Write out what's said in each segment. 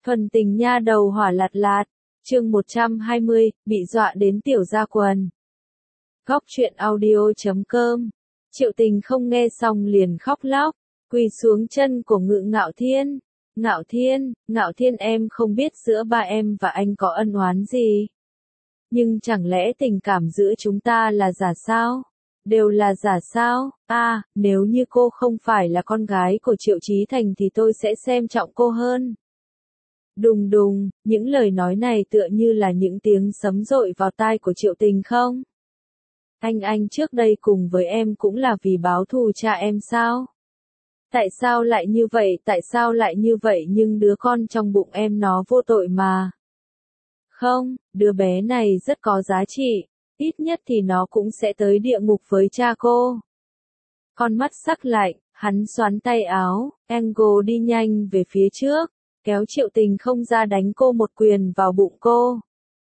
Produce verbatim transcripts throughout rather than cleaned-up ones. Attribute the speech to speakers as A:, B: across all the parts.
A: Thuần tình nha đầu hỏa lạt lạt, chương một trăm hai mươi, bị dọa đến tiểu ra quần. Góc truyện audio chấm com. Triệu Tình không nghe xong liền khóc lóc, quỳ xuống chân của Ngự Ngạo Thiên. Ngạo Thiên, Ngạo Thiên em không biết giữa ba em và anh có ân oán gì. Nhưng chẳng lẽ tình cảm giữa chúng ta là giả sao? Đều là giả sao? À, nếu như cô không phải là con gái của Triệu Chí Thành thì tôi sẽ xem trọng cô hơn. Đùng đùng, những lời nói này tựa như là những tiếng sấm dội vào tai của Triệu Tình không? Anh anh trước đây cùng với em cũng là vì báo thù cha em sao? Tại sao lại như vậy, tại sao lại như vậy nhưng đứa con trong bụng em nó vô tội mà. Không, đứa bé này rất có giá trị, ít nhất thì nó cũng sẽ tới địa ngục với cha cô. Con mắt sắc lạnh, hắn xoắn tay áo, Angle đi nhanh về phía trước, kéo Triệu Tình không ra đánh cô một quyền vào bụng cô.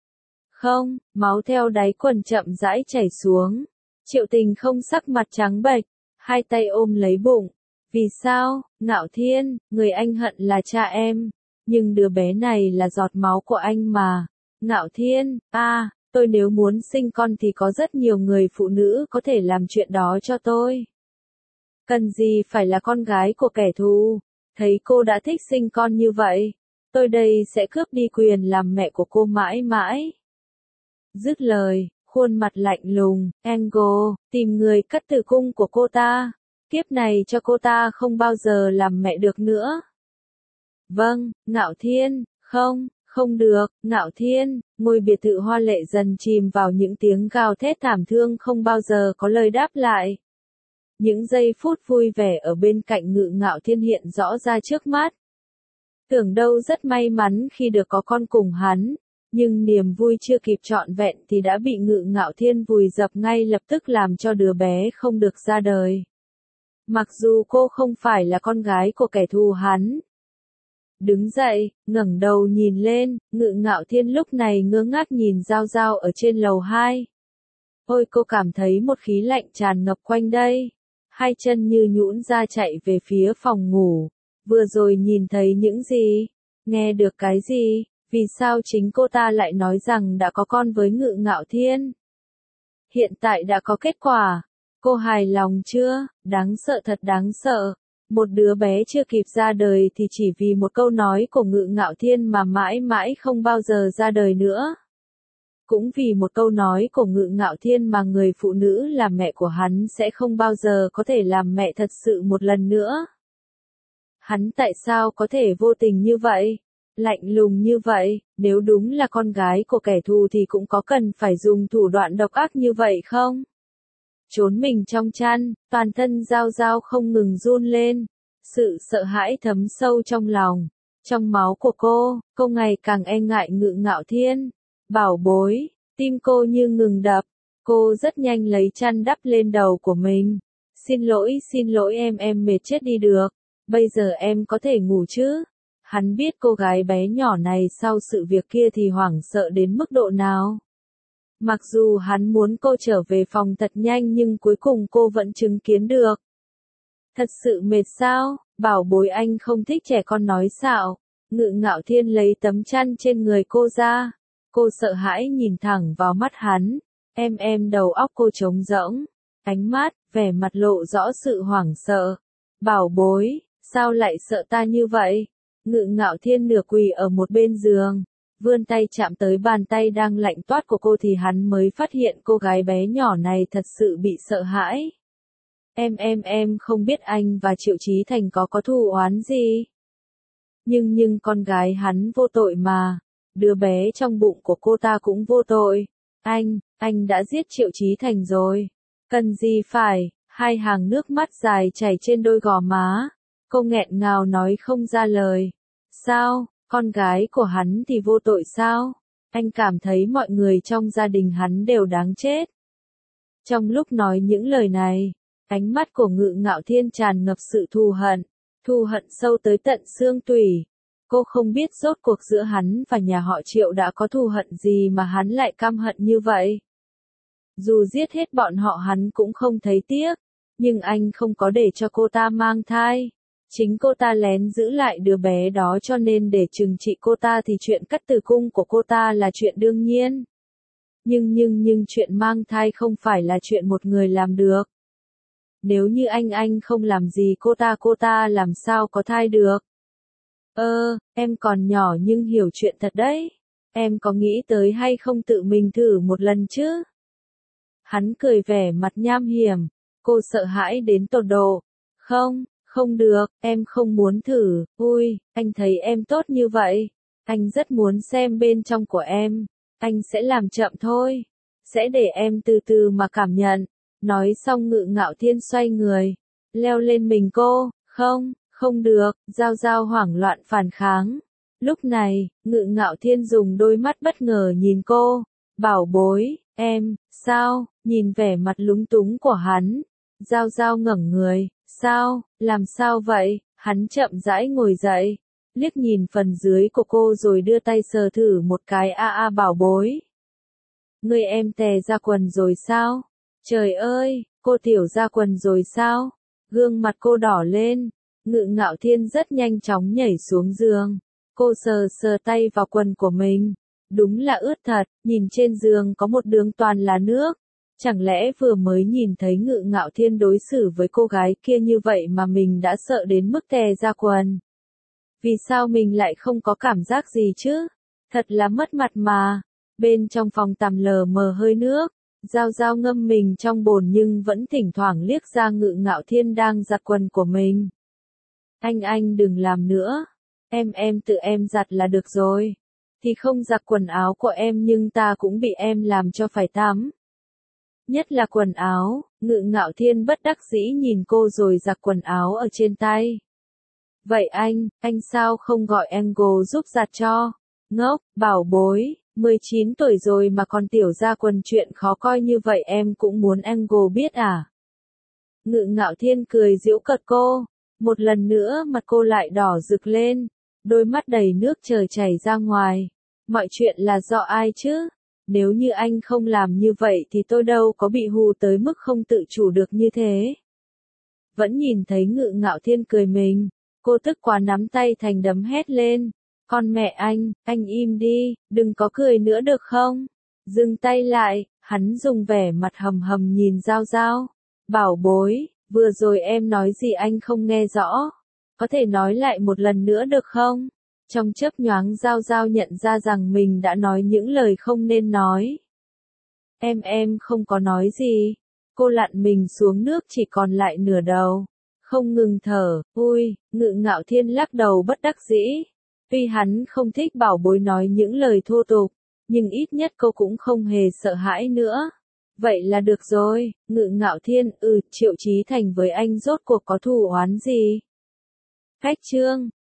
A: Không, máu theo đáy quần chậm rãi chảy xuống. Triệu Tình không sắc mặt trắng bệch, hai tay ôm lấy bụng. Vì sao, Ngạo Thiên, người anh hận là cha em, nhưng đứa bé này là giọt máu của anh mà. Ngạo Thiên, à, tôi nếu muốn sinh con thì có rất nhiều người phụ nữ có thể làm chuyện đó cho tôi. Cần gì phải là con gái của kẻ thù, thấy cô đã thích sinh con như vậy, tôi đây sẽ cướp đi quyền làm mẹ của cô mãi mãi. Dứt lời, khuôn mặt lạnh lùng, Angle, tìm người cắt tử cung của cô ta, kiếp này cho cô ta không bao giờ làm mẹ được nữa. Vâng, Ngạo Thiên, không, không được, Ngạo Thiên, ngôi biệt thự hoa lệ dần chìm vào những tiếng gào thét thảm thương không bao giờ có lời đáp lại. Những giây phút vui vẻ ở bên cạnh Ngự Ngạo Thiên hiện rõ ra trước mắt. Tưởng đâu rất may mắn khi được có con cùng hắn, nhưng niềm vui chưa kịp trọn vẹn thì đã bị Ngự Ngạo Thiên vùi dập ngay lập tức làm cho đứa bé không được ra đời. Mặc dù cô không phải là con gái của kẻ thù hắn. Đứng dậy, ngẩng đầu nhìn lên, Ngự Ngạo Thiên lúc này ngơ ngác nhìn Giao Giao ở trên lầu hai. Ôi cô cảm thấy một khí lạnh tràn ngập quanh đây. Hai chân như nhũn ra chạy về phía phòng ngủ. Vừa rồi nhìn thấy những gì? Nghe được cái gì? Vì sao chính cô ta lại nói rằng đã có con với Ngự Ngạo Thiên? Hiện tại đã có kết quả. Cô hài lòng chưa? Đáng sợ thật đáng sợ. Một đứa bé chưa kịp ra đời thì chỉ vì một câu nói của Ngự Ngạo Thiên mà mãi mãi không bao giờ ra đời nữa. Cũng vì một câu nói của Ngự Ngạo Thiên mà người phụ nữ là mẹ của hắn sẽ không bao giờ có thể làm mẹ thật sự một lần nữa. Hắn tại sao có thể vô tình như vậy? Lạnh lùng như vậy, nếu đúng là con gái của kẻ thù thì cũng có cần phải dùng thủ đoạn độc ác như vậy không? Trốn mình trong chăn, toàn thân Giao Giao không ngừng run lên. Sự sợ hãi thấm sâu trong lòng. Trong máu của cô, cô ngày càng e ngại Ngự Ngạo Thiên. Bảo bối, tim cô như ngừng đập. Cô rất nhanh lấy chăn đắp lên đầu của mình. Xin lỗi, xin lỗi em em mệt chết đi được. Bây giờ em có thể ngủ chứ? Hắn biết cô gái bé nhỏ này sau sự việc kia thì hoảng sợ đến mức độ nào. Mặc dù hắn muốn cô trở về phòng thật nhanh nhưng cuối cùng cô vẫn chứng kiến được. Thật sự mệt sao? Bảo bối anh không thích trẻ con nói xạo. Ngự Ngạo Thiên lấy tấm chăn trên người cô ra. Cô sợ hãi nhìn thẳng vào mắt hắn. Em em đầu óc cô trống rỗng. Ánh mắt, vẻ mặt lộ rõ sự hoảng sợ. Bảo bối, sao lại sợ ta như vậy? Ngự Ngạo Thiên nửa quỳ ở một bên giường. Vươn tay chạm tới bàn tay đang lạnh toát của cô thì hắn mới phát hiện cô gái bé nhỏ này thật sự bị sợ hãi. Em em em không biết anh và Triệu Chí Thành có có thù oán gì. Nhưng nhưng con gái hắn vô tội mà. Đứa bé trong bụng của cô ta cũng vô tội. Anh, anh đã giết Triệu Chí Thành rồi. Cần gì phải, hai hàng nước mắt dài chảy trên đôi gò má. Cô nghẹn ngào nói không ra lời. Sao? Con gái của hắn thì vô tội sao? Anh cảm thấy mọi người trong gia đình hắn đều đáng chết. Trong lúc nói những lời này, ánh mắt của Ngự Ngạo Thiên tràn ngập sự thù hận, thù hận sâu tới tận xương tủy. Cô không biết rốt cuộc giữa hắn và nhà họ Triệu đã có thù hận gì mà hắn lại căm hận như vậy. Dù giết hết bọn họ hắn cũng không thấy tiếc, nhưng anh không có để cho cô ta mang thai. Chính cô ta lén giữ lại đứa bé đó cho nên để trừng trị cô ta thì chuyện cắt tử cung của cô ta là chuyện đương nhiên. Nhưng nhưng nhưng chuyện mang thai không phải là chuyện một người làm được. Nếu như anh anh không làm gì cô ta cô ta làm sao có thai được. Ơ, em còn nhỏ nhưng hiểu chuyện thật đấy. Em có nghĩ tới hay không tự mình thử một lần chứ? Hắn cười vẻ mặt nham hiểm. Cô sợ hãi đến tột độ. Không, không được, em không muốn thử. Ui, anh thấy em tốt như vậy. Anh rất muốn xem bên trong của em. Anh sẽ làm chậm thôi. Sẽ để em từ từ mà cảm nhận. Nói xong Ngự Ngạo Thiên xoay người. Leo lên mình cô. Không, không được. Giao Giao hoảng loạn phản kháng. Lúc này, Ngự Ngạo Thiên dùng đôi mắt bất ngờ nhìn cô. Bảo bối, em, sao, nhìn vẻ mặt lúng túng của hắn. Giao Giao ngẩng người. Sao, làm sao vậy? Hắn chậm rãi ngồi dậy. Liếc nhìn phần dưới của cô rồi đưa tay sờ thử một cái. A a bảo bối. Người em tè ra quần rồi sao? Trời ơi, cô tiểu ra quần rồi sao? Gương mặt cô đỏ lên. Ngự Ngạo Thiên rất nhanh chóng nhảy xuống giường. Cô sờ sờ tay vào quần của mình. Đúng là ướt thật, nhìn trên giường có một đường toàn là nước. Chẳng lẽ vừa mới nhìn thấy Ngự Ngạo Thiên đối xử với cô gái kia như vậy mà mình đã sợ đến mức tè ra quần? Vì sao mình lại không có cảm giác gì chứ? Thật là mất mặt mà. Bên trong phòng tắm lờ mờ hơi nước. Giao Giao ngâm mình trong bồn nhưng vẫn thỉnh thoảng liếc ra Ngự Ngạo Thiên đang giặt quần của mình. Anh anh đừng làm nữa. Em em tự em giặt là được rồi. Thì không giặt quần áo của em nhưng ta cũng bị em làm cho phải tắm. Nhất là quần áo. Ngự Ngạo Thiên bất đắc dĩ nhìn cô rồi giặt quần áo ở trên tay. Vậy anh, anh sao không gọi Angle giúp giặt cho? Ngốc, bảo bối, mười chín tuổi rồi mà còn tiểu ra quần chuyện khó coi như vậy em cũng muốn Angle biết à? Ngự Ngạo Thiên cười giễu cợt cô. Một lần nữa mặt cô lại đỏ rực lên. Đôi mắt đầy nước trời chảy ra ngoài. Mọi chuyện là do ai chứ? Nếu như anh không làm như vậy thì tôi đâu có bị hù tới mức không tự chủ được như thế. Vẫn nhìn thấy Ngự Ngạo Thiên cười mình. Cô tức quá nắm tay thành đấm hét lên. Con mẹ anh, anh im đi, đừng có cười nữa được không? Dừng tay lại, hắn dùng vẻ mặt hầm hầm nhìn Giao Giao. Bảo bối, vừa rồi em nói gì anh không nghe rõ. Có thể nói lại một lần nữa được không? Trong chớp nhoáng Giao Giao nhận ra rằng mình đã nói những lời không nên nói. Em em không có nói gì. Cô lặn mình xuống nước chỉ còn lại nửa đầu. Không ngừng thở, ui, Ngự Ngạo Thiên lắc đầu bất đắc dĩ. Tuy hắn không thích bảo bối nói những lời thô tục, nhưng ít nhất cô cũng không hề sợ hãi nữa. Vậy là được rồi, Ngự Ngạo Thiên, ừ, Triệu Chí Thành với anh rốt cuộc có thù oán gì? Khách chương